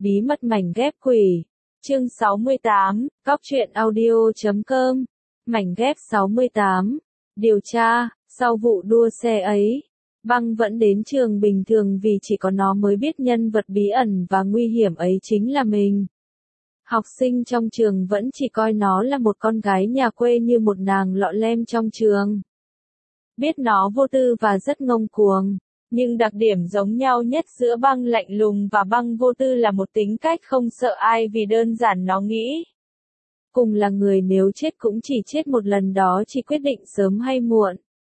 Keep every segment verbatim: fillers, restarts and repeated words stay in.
Bí mật mảnh ghép quỷ. Chương sáu mươi tám, Cóc truyện audio chấm com. Mảnh ghép sáu mươi tám. Điều tra, sau vụ đua xe ấy, Băng vẫn đến trường bình thường vì chỉ có nó mới biết nhân vật bí ẩn và nguy hiểm ấy chính là mình. Học sinh trong trường vẫn chỉ coi nó là một con gái nhà quê như một nàng lọ lem trong trường. Biết nó vô tư và rất ngông cuồng. Nhưng đặc điểm giống nhau nhất giữa Băng lạnh lùng và Băng vô tư là một tính cách không sợ ai vì đơn giản nó nghĩ. Cùng là người nếu chết cũng chỉ chết một lần đó chỉ quyết định sớm hay muộn.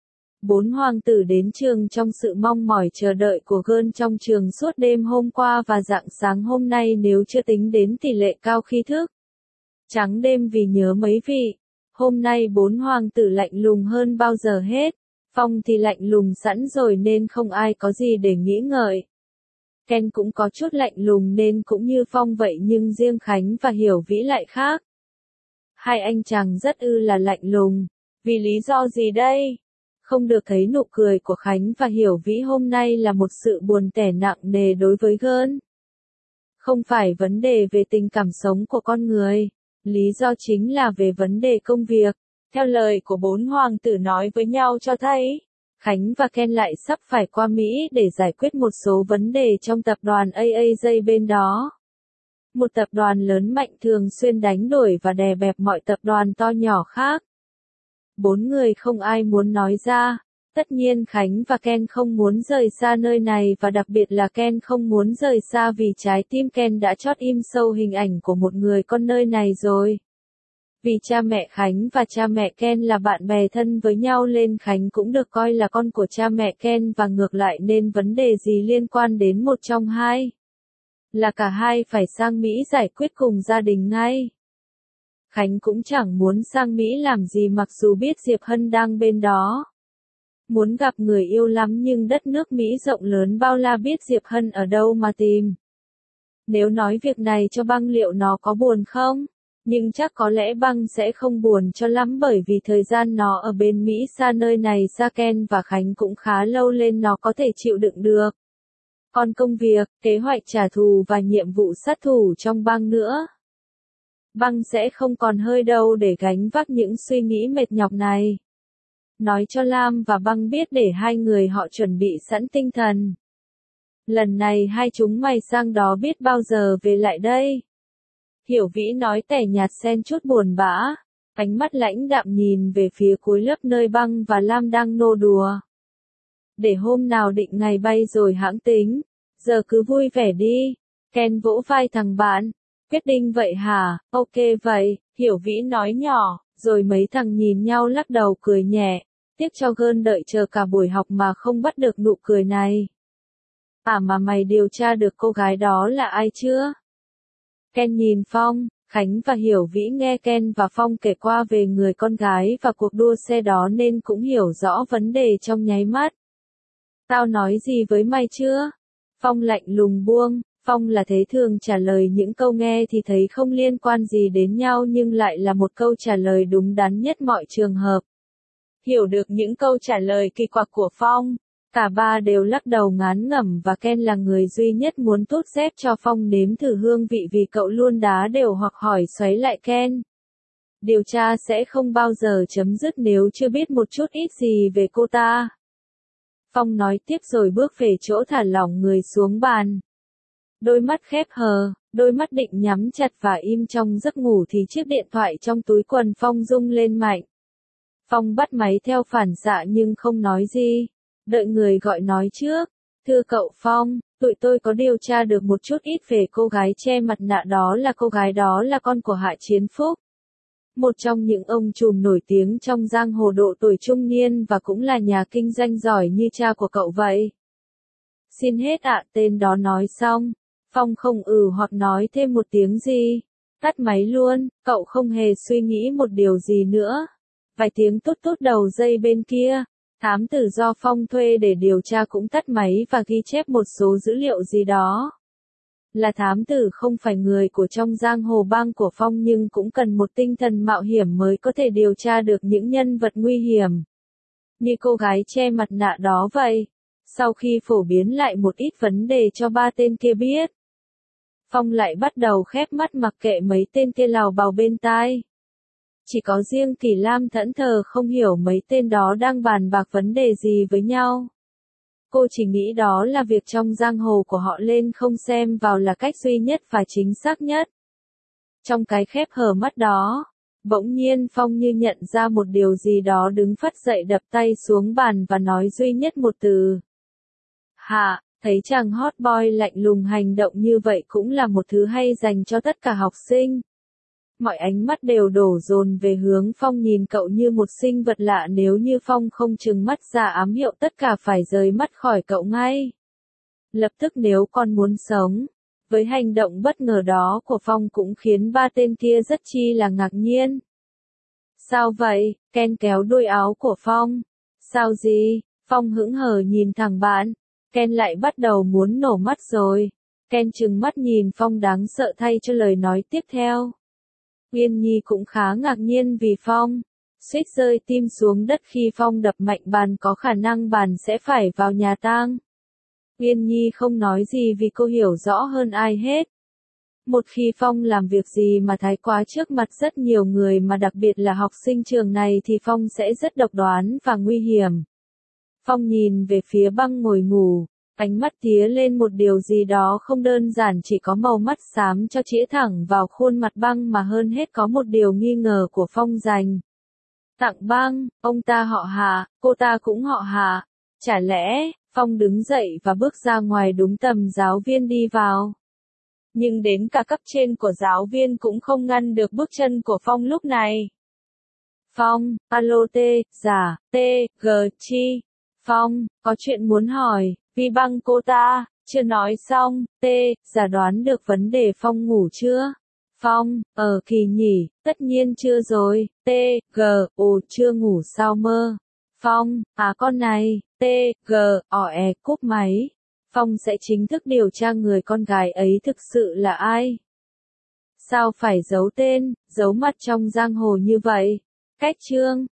Bốn hoàng tử đến trường trong sự mong mỏi chờ đợi của girl trong trường suốt đêm hôm qua và rạng sáng hôm nay nếu chưa tính đến tỷ lệ cao khi thức. Trắng đêm vì nhớ mấy vị. Hôm nay bốn hoàng tử lạnh lùng hơn bao giờ hết. Phong thì lạnh lùng sẵn rồi nên không ai có gì để nghĩ ngợi. Ken cũng có chút lạnh lùng nên cũng như Phong vậy nhưng riêng Khánh và Hiểu Vĩ lại khác. Hai anh chàng rất ư là lạnh lùng. Vì lý do gì đây? Không được thấy nụ cười của Khánh và Hiểu Vĩ hôm nay là một sự buồn tẻ nặng nề đối với girl. Không phải vấn đề về tình cảm sống của con người. Lý do chính là về vấn đề công việc. Theo lời của bốn hoàng tử nói với nhau cho thấy, Khánh và Ken lại sắp phải qua Mỹ để giải quyết một số vấn đề trong tập đoàn a a j bên đó. Một tập đoàn lớn mạnh thường xuyên đánh đổi và đè bẹp mọi tập đoàn to nhỏ khác. Bốn người không ai muốn nói ra. Tất nhiên Khánh và Ken không muốn rời xa nơi này và đặc biệt là Ken không muốn rời xa vì trái tim Ken đã chót im sâu hình ảnh của một người con nơi này rồi. Vì cha mẹ Khánh và cha mẹ Ken là bạn bè thân với nhau nên Khánh cũng được coi là con của cha mẹ Ken và ngược lại nên vấn đề gì liên quan đến một trong hai. Là cả hai phải sang Mỹ giải quyết cùng gia đình ngay. Khánh cũng chẳng muốn sang Mỹ làm gì mặc dù biết Diệp Hân đang bên đó. Muốn gặp người yêu lắm nhưng đất nước Mỹ rộng lớn bao la biết Diệp Hân ở đâu mà tìm. Nếu nói việc này cho Băng liệu nó có buồn không? Nhưng chắc có lẽ Băng sẽ không buồn cho lắm bởi vì thời gian nó ở bên Mỹ xa nơi này xa Ken và Khánh cũng khá lâu nên nó có thể chịu đựng được. Còn công việc, kế hoạch trả thù và nhiệm vụ sát thủ trong Băng nữa. Băng sẽ không còn hơi đâu để gánh vác những suy nghĩ mệt nhọc này. Nói cho Lam và Băng biết để hai người họ chuẩn bị sẵn tinh thần. Lần này hai chúng mày sang đó biết bao giờ về lại đây. Hiểu Vĩ nói tẻ nhạt xen chút buồn bã, ánh mắt lãnh đạm nhìn về phía cuối lớp nơi Băng và Lam đang nô đùa. Để hôm nào định ngày bay rồi hãng tính, giờ cứ vui vẻ đi. Ken vỗ vai thằng bạn, quyết định vậy hả, ok vậy, Hiểu Vĩ nói nhỏ, rồi mấy thằng nhìn nhau lắc đầu cười nhẹ, tiếc cho girl đợi chờ cả buổi học mà không bắt được nụ cười này. À mà mày điều tra được cô gái đó là ai chưa? Ken nhìn Phong, Khánh và Hiểu Vĩ nghe Ken và Phong kể qua về người con gái và cuộc đua xe đó nên cũng hiểu rõ vấn đề trong nháy mắt. Tao nói gì với mày chưa? Phong lạnh lùng buông, Phong là thế thường trả lời những câu nghe thì thấy không liên quan gì đến nhau nhưng lại là một câu trả lời đúng đắn nhất mọi trường hợp. Hiểu được những câu trả lời kỳ quặc của Phong. Cả ba đều lắc đầu ngán ngẩm và Ken là người duy nhất muốn tút dép cho Phong nếm thử hương vị vì cậu luôn đá đều hoặc hỏi xoáy lại Ken. Điều tra sẽ không bao giờ chấm dứt nếu chưa biết một chút ít gì về cô ta. Phong nói tiếp rồi bước về chỗ thả lỏng người xuống bàn. Đôi mắt khép hờ, đôi mắt định nhắm chặt và im trong giấc ngủ thì chiếc điện thoại trong túi quần Phong rung lên mạnh. Phong bắt máy theo phản xạ nhưng không nói gì. Đợi người gọi nói trước. Thưa cậu Phong, tụi tôi có điều tra được một chút ít về cô gái che mặt nạ đó là cô gái đó là con của Hạ Chiến Phúc. Một trong những ông trùm nổi tiếng trong giang hồ độ tuổi trung niên và cũng là nhà kinh doanh giỏi như cha của cậu vậy. Xin hết ạ, tên đó nói xong. Phong không ừ hoặc nói thêm một tiếng gì. Tắt máy luôn, cậu không hề suy nghĩ một điều gì nữa. Vài tiếng tút tút đầu dây bên kia. Thám tử do Phong thuê để điều tra cũng tắt máy và ghi chép một số dữ liệu gì đó. Là thám tử không phải người của trong giang hồ bang của Phong nhưng cũng cần một tinh thần mạo hiểm mới có thể điều tra được những nhân vật nguy hiểm. Như cô gái che mặt nạ đó vậy. Sau khi phổ biến lại một ít vấn đề cho ba tên kia biết. Phong lại bắt đầu khép mắt mặc kệ mấy tên kia lào bào bên tai. Chỉ có riêng Kỳ Lam thẫn thờ không hiểu mấy tên đó đang bàn bạc vấn đề gì với nhau. Cô chỉ nghĩ đó là việc trong giang hồ của họ lên không xem vào là cách duy nhất và chính xác nhất. Trong cái khép hờ mắt đó, bỗng nhiên Phong như nhận ra một điều gì đó đứng phắt dậy đập tay xuống bàn và nói duy nhất một từ. Hạ, thấy chàng hot boy lạnh lùng hành động như vậy cũng là một thứ hay dành cho tất cả học sinh. Mọi ánh mắt đều đổ dồn về hướng Phong nhìn cậu như một sinh vật lạ nếu như Phong không trừng mắt ra ám hiệu tất cả phải rời mắt khỏi cậu ngay. Lập tức nếu con muốn sống. Với hành động bất ngờ đó của Phong cũng khiến ba tên kia rất chi là ngạc nhiên. Sao vậy? Ken kéo đuôi áo của Phong. Sao gì? Phong hững hờ nhìn thẳng bạn. Ken lại bắt đầu muốn nổ mắt rồi. Ken trừng mắt nhìn Phong đáng sợ thay cho lời nói tiếp theo. Uyên Nhi cũng khá ngạc nhiên vì Phong suýt rơi tim xuống đất khi Phong đập mạnh bàn có khả năng bàn sẽ phải vào nhà tang. Uyên Nhi không nói gì vì cô hiểu rõ hơn ai hết. Một khi Phong làm việc gì mà thái quá trước mặt rất nhiều người mà đặc biệt là học sinh trường này thì Phong sẽ rất độc đoán và nguy hiểm. Phong nhìn về phía Băng ngồi ngủ, ánh mắt tía lên một điều gì đó không đơn giản chỉ có màu mắt xám cho chĩa thẳng vào khuôn mặt Băng mà hơn hết có một điều nghi ngờ của Phong dành. Tặng Băng, ông ta họ Hạ, cô ta cũng họ Hạ. Chả lẽ, Phong đứng dậy và bước ra ngoài đúng tầm giáo viên đi vào. Nhưng đến cả cấp trên của giáo viên cũng không ngăn được bước chân của Phong lúc này. Phong, alo T, giả, T, G, chi. Phong, có chuyện muốn hỏi, vì Băng cô ta, chưa nói xong, T, giả đoán được vấn đề Phong ngủ chưa? Phong, ờ kỳ nhỉ, tất nhiên chưa rồi, T, G, ồ chưa ngủ sao mơ. Phong, à con này, T, G, ỏ e cúp máy. Phong sẽ chính thức điều tra người con gái ấy thực sự là ai. Sao phải giấu tên, giấu mặt trong giang hồ như vậy? Cách chương